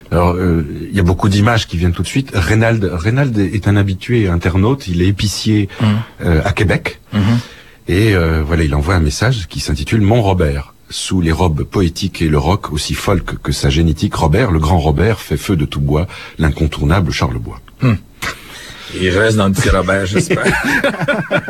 Alors, il y a beaucoup d'images qui viennent tout de suite. Reynald est un habitué internaute. Il est épicier à Québec. Et voilà, il envoie un message qui s'intitule « Mon Robert ». Sous les robes poétiques et le rock, aussi folk que sa génétique, Robert, le grand Robert, fait feu de tout bois, l'incontournable Charlebois. Il reste dans le petit Robert, j'espère.